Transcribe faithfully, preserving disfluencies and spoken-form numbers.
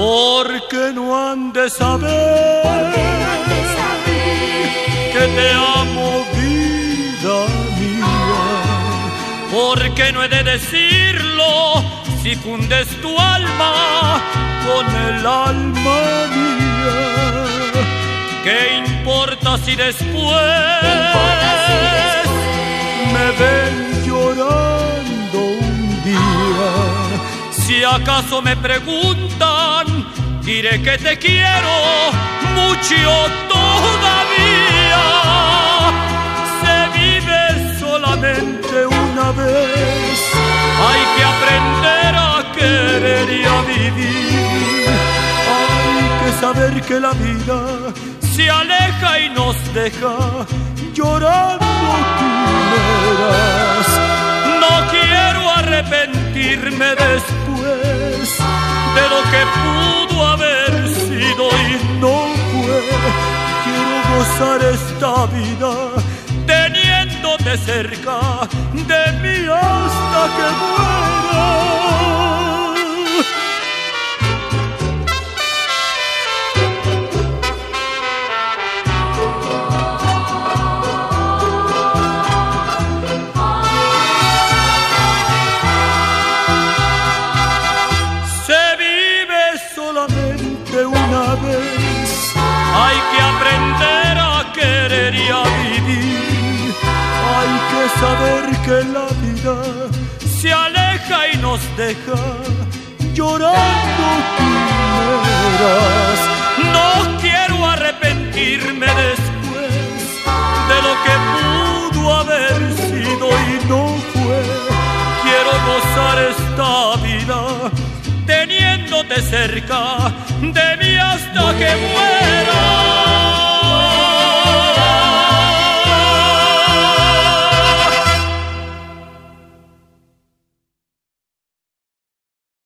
Porque no han de saber que te amo, vida mía. Porque no he de decirlo si fundes tu alma con el alma mía. ¿Qué importa si después, si después me ven llorando un día? Si acaso me preguntan, diré que te quiero mucho todavía. Se vive solamente una vez, hay que aprender a querer y a vivir. Hay que saber que la vida se aleja y nos deja llorando quimeras. No quiero arrepentirme después de lo que pudo haber sido y no fue. Quiero gozar esta vida teniéndote cerca de mí hasta que muera. Hay que aprender a querer y a vivir. Hay que saber que la vida se aleja y nos deja llorando quimeras. No quiero arrepentirme después de lo que pudo haber sido y no fue. Quiero gozar esta vida teniéndote cerca de mí hasta que muera.